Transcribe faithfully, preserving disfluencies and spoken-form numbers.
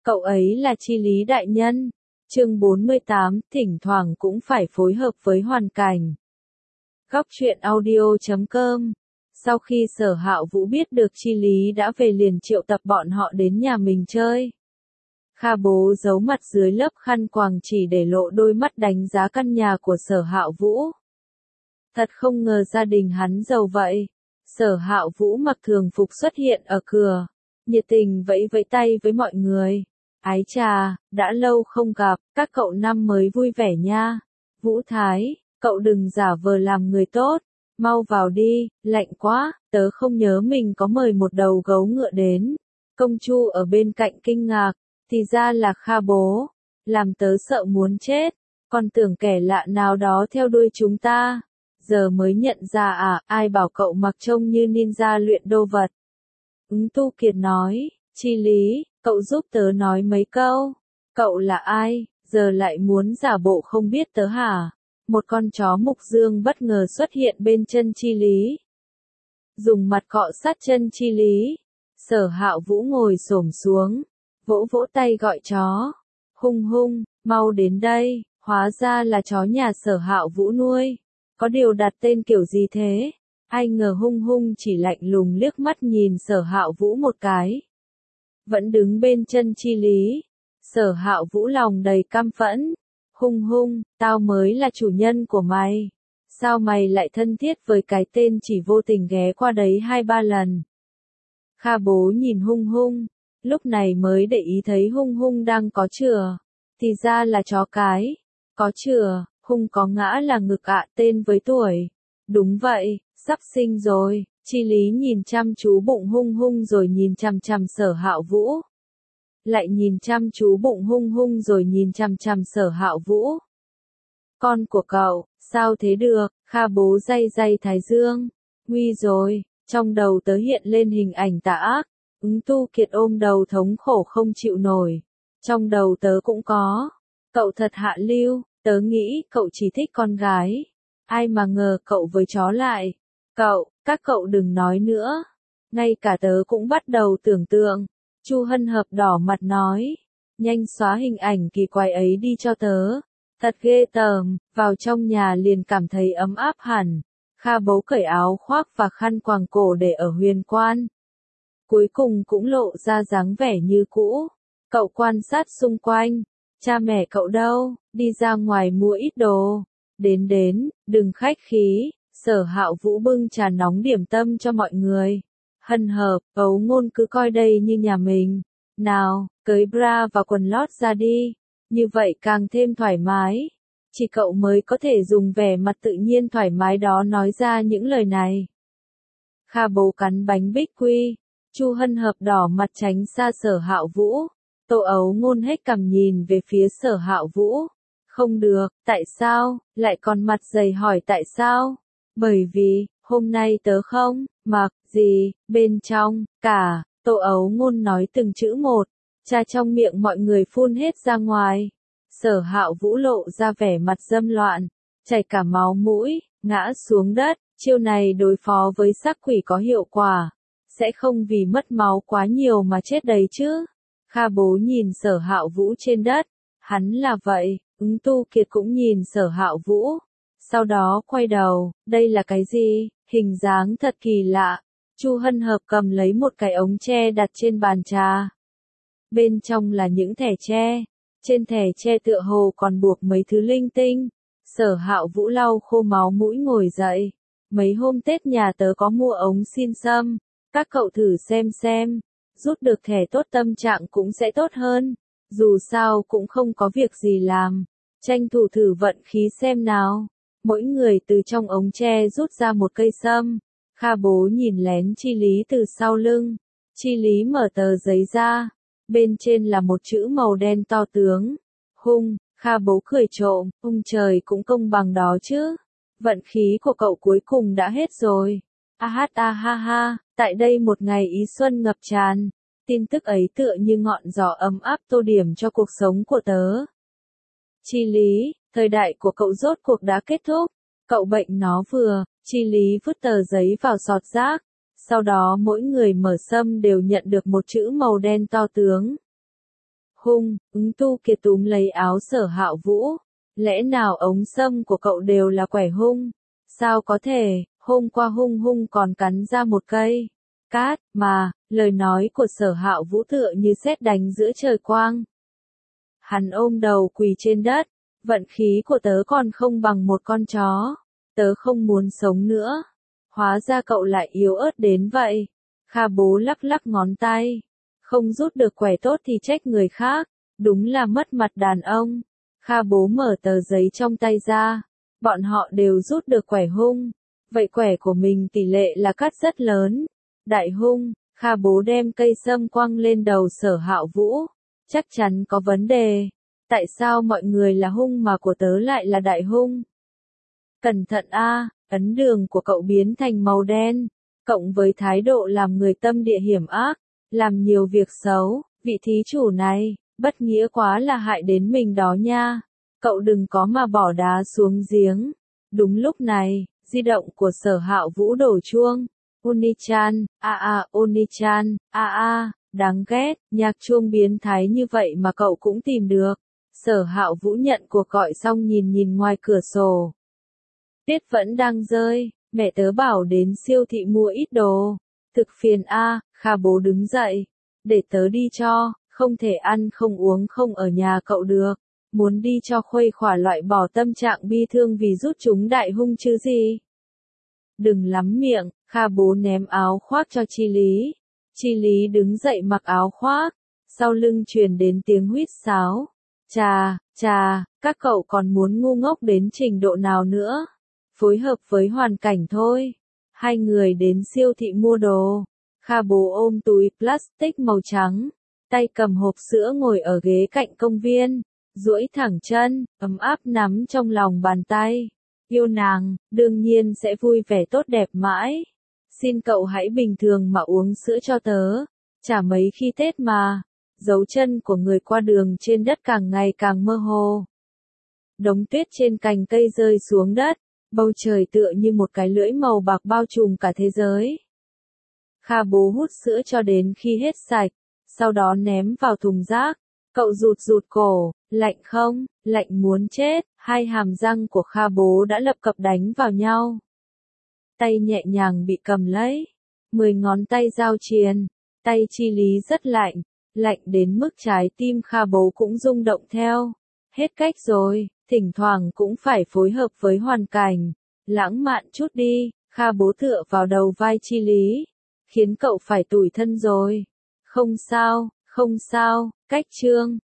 Cậu ấy là Chi Lý đại nhân. Chương bốn mươi tám, thỉnh thoảng cũng phải phối hợp với hoàn cảnh. Góc truyện audio chấm com. Sau khi Sở Hạo Vũ biết được Chi Lý đã về liền triệu tập bọn họ đến nhà mình chơi. Kha Bố giấu mặt dưới lớp khăn quàng chỉ để lộ đôi mắt đánh giá căn nhà của Sở Hạo Vũ. Thật không ngờ gia đình hắn giàu vậy. Sở Hạo Vũ mặc thường phục xuất hiện ở cửa, nhiệt tình vẫy vẫy tay với mọi người. Ái chà, đã lâu không gặp, các cậu năm mới vui vẻ nha. Vũ Thái, cậu đừng giả vờ làm người tốt, mau vào đi, lạnh quá, tớ không nhớ mình có mời một đầu gấu ngựa đến. Công Chu ở bên cạnh kinh ngạc, thì ra là Kha Bố, làm tớ sợ muốn chết, còn tưởng kẻ lạ nào đó theo đuôi chúng ta. Giờ mới nhận ra à, ai bảo cậu mặc trông như ninja luyện đô vật. Ứng Tu Kiệt nói, Chi Lý, cậu giúp tớ nói mấy câu. Cậu là ai, giờ lại muốn giả bộ không biết tớ hả? Một con chó mục dương bất ngờ xuất hiện bên chân Chi Lý. Dùng mặt cọ sát chân Chi Lý. Sở Hạo Vũ ngồi xổm xuống, vỗ vỗ tay gọi chó. Hung Hung, mau đến đây, hóa ra là chó nhà Sở Hạo Vũ nuôi. Có điều đặt tên kiểu gì thế? Ai ngờ Hung Hung chỉ lạnh lùng liếc mắt nhìn Sở Hạo Vũ một cái. Vẫn đứng bên chân Chi Lý. Sở Hạo Vũ lòng đầy căm phẫn. Hung Hung, tao mới là chủ nhân của mày. Sao mày lại thân thiết với cái tên chỉ vô tình ghé qua đấy hai ba lần? Kha Bố nhìn Hung Hung, lúc này mới để ý thấy Hung Hung đang có chừa. Thì ra là chó cái. Có chừa, Hung có ngã là ngực ạ, tên với tuổi. Đúng vậy, sắp sinh rồi. Chi Lý nhìn chăm chú bụng Hung Hung rồi nhìn chằm chằm Sở Hạo Vũ. Lại nhìn chăm chú bụng Hung Hung rồi nhìn chằm chằm Sở Hạo Vũ. Con của cậu, sao thế được? Kha Bố day day thái dương. Nguy rồi, trong đầu tớ hiện lên hình ảnh tà ác. Ứng Tu Kiệt ôm đầu thống khổ không chịu nổi. Trong đầu tớ cũng có. Cậu thật hạ lưu, tớ nghĩ cậu chỉ thích con gái. Ai mà ngờ cậu với chó lại. Cậu, các cậu đừng nói nữa. Ngay cả tớ cũng bắt đầu tưởng tượng. Chu Hân Hợp đỏ mặt nói. Nhanh xóa hình ảnh kỳ quái ấy đi cho tớ. Thật ghê tởm, vào trong nhà liền cảm thấy ấm áp hẳn. Kha Bố cởi áo khoác và khăn quàng cổ để ở huyền quan. Cuối cùng cũng lộ ra dáng vẻ như cũ. Cậu quan sát xung quanh. Cha mẹ cậu đâu, đi ra ngoài mua ít đồ. Đến đến, đừng khách khí. Sở Hạo Vũ bưng trà nóng điểm tâm cho mọi người. Hân Hợp, Ấu Ngôn cứ coi đây như nhà mình. Nào, cởi bra và quần lót ra đi. Như vậy càng thêm thoải mái. Chỉ cậu mới có thể dùng vẻ mặt tự nhiên thoải mái đó nói ra những lời này. Kha Bố cắn bánh bích quy. Chu Hân Hợp đỏ mặt tránh xa Sở Hạo Vũ. Tô Ấu Ngôn hết cằm nhìn về phía Sở Hạo Vũ. Không được, tại sao, lại còn mặt dày hỏi tại sao? Bởi vì, hôm nay tớ không, mặc, gì, bên trong, cả, Tô Ấu Ngôn nói từng chữ một, trà trong miệng mọi người phun hết ra ngoài. Sở Hạo Vũ lộ ra vẻ mặt dâm loạn, chảy cả máu mũi, ngã xuống đất, chiêu này đối phó với sắc quỷ có hiệu quả, sẽ không vì mất máu quá nhiều mà chết đấy chứ. Kha Bố nhìn Sở Hạo Vũ trên đất, hắn là vậy, Ứng Tu Kiệt cũng nhìn Sở Hạo Vũ. Sau đó quay đầu, đây là cái gì, hình dáng thật kỳ lạ. Chu Hân Hợp cầm lấy một cái ống tre đặt trên bàn trà. Bên trong là những thẻ tre, trên thẻ tre tựa hồ còn buộc mấy thứ linh tinh. Sở Hạo Vũ lau khô máu mũi ngồi dậy. Mấy hôm Tết nhà tớ có mua ống xin sâm, các cậu thử xem xem, rút được thẻ tốt tâm trạng cũng sẽ tốt hơn. Dù sao cũng không có việc gì làm, tranh thủ thử vận khí xem nào. Mỗi người từ trong ống tre rút ra một cây sâm. Kha Bố nhìn lén Chi Lý từ sau lưng. Chi Lý mở tờ giấy ra. Bên trên là một chữ màu đen to tướng. Hung, Kha Bố cười trộm, hung trời cũng công bằng đó chứ. Vận khí của cậu cuối cùng đã hết rồi. A hát a ha ha, tại đây một ngày ý xuân ngập tràn. Tin tức ấy tựa như ngọn gió ấm áp tô điểm cho cuộc sống của tớ. Chi Lý, thời đại của cậu rốt cuộc đã kết thúc. Cậu bệnh nó vừa, Chi Lý vứt tờ giấy vào sọt rác. Sau đó mỗi người mở sâm đều nhận được một chữ màu đen to tướng. Hung, ứng tu kiệt túm lấy áo Sở Hạo Vũ. Lẽ nào ống sâm của cậu đều là quẻ hung? Sao có thể, hôm qua hung hung còn cắn ra một cây cát, mà, lời nói của Sở Hạo Vũ tựa như sét đánh giữa trời quang. Hắn ôm đầu quỳ trên đất, vận khí của tớ còn không bằng một con chó, tớ không muốn sống nữa. Hóa ra cậu lại yếu ớt đến vậy. Kha Bố lắc lắc ngón tay, không rút được quẻ tốt thì trách người khác, đúng là mất mặt đàn ông. Kha Bố mở tờ giấy trong tay ra, bọn họ đều rút được quẻ hung, vậy quẻ của mình tỷ lệ là cắt rất lớn. Đại hung, Kha Bố đem cây sâm quăng lên đầu Sở Hạo Vũ, chắc chắn có vấn đề. Tại sao mọi người là hung mà của tớ lại là đại hung? Cẩn thận a, ấn đường của cậu biến thành màu đen, cộng với thái độ làm người tâm địa hiểm ác, làm nhiều việc xấu, vị thí chủ này, bất nghĩa quá là hại đến mình đó nha. Cậu đừng có mà bỏ đá xuống giếng. Đúng lúc này, di động của Sở Hạo Vũ đổ chuông. Oni-chan, a a, Oni-chan, a a, đáng ghét, nhạc chuông biến thái như vậy mà cậu cũng tìm được. Sở Hạo Vũ nhận cuộc gọi xong nhìn nhìn ngoài cửa sổ. Tuyết vẫn đang rơi, mẹ tớ bảo đến siêu thị mua ít đồ. Thực phiền a, Kha Bố đứng dậy. Để tớ đi cho, không thể ăn không uống không ở nhà cậu được. Muốn đi cho khuây khỏa loại bỏ tâm trạng bi thương vì rút chúng đại hung chứ gì. Đừng lắm miệng, Kha Bố ném áo khoác cho Chi Lý. Chi Lý đứng dậy mặc áo khoác, sau lưng truyền đến tiếng huýt sáo. Chà, chà, các cậu còn muốn ngu ngốc đến trình độ nào nữa? Phối hợp với hoàn cảnh thôi. Hai người đến siêu thị mua đồ. Kha Bố ôm túi plastic màu trắng, tay cầm hộp sữa ngồi ở ghế cạnh công viên, duỗi thẳng chân, ấm áp nắm trong lòng bàn tay. Yêu nàng, đương nhiên sẽ vui vẻ tốt đẹp mãi. Xin cậu hãy bình thường mà uống sữa cho tớ. Chả mấy khi Tết mà. Dấu chân của người qua đường trên đất càng ngày càng mơ hồ. Đống tuyết trên cành cây rơi xuống đất, bầu trời tựa như một cái lưỡi màu bạc bao trùm cả thế giới. Kha Bố hút sữa cho đến khi hết sạch, sau đó ném vào thùng rác. Cậu rụt rụt cổ, lạnh không, lạnh muốn chết, hai hàm răng của Kha Bố đã lập cập đánh vào nhau. Tay nhẹ nhàng bị cầm lấy, mười ngón tay giao triền, tay Chi Lý rất lạnh, lạnh đến mức trái tim Kha Bố cũng rung động theo. Hết cách rồi, thỉnh thoảng cũng phải phối hợp với hoàn cảnh, lãng mạn chút đi. Kha Bố tựa vào đầu vai Chi Lý, khiến cậu phải tủi thân rồi. Không sao, không sao, cách chương.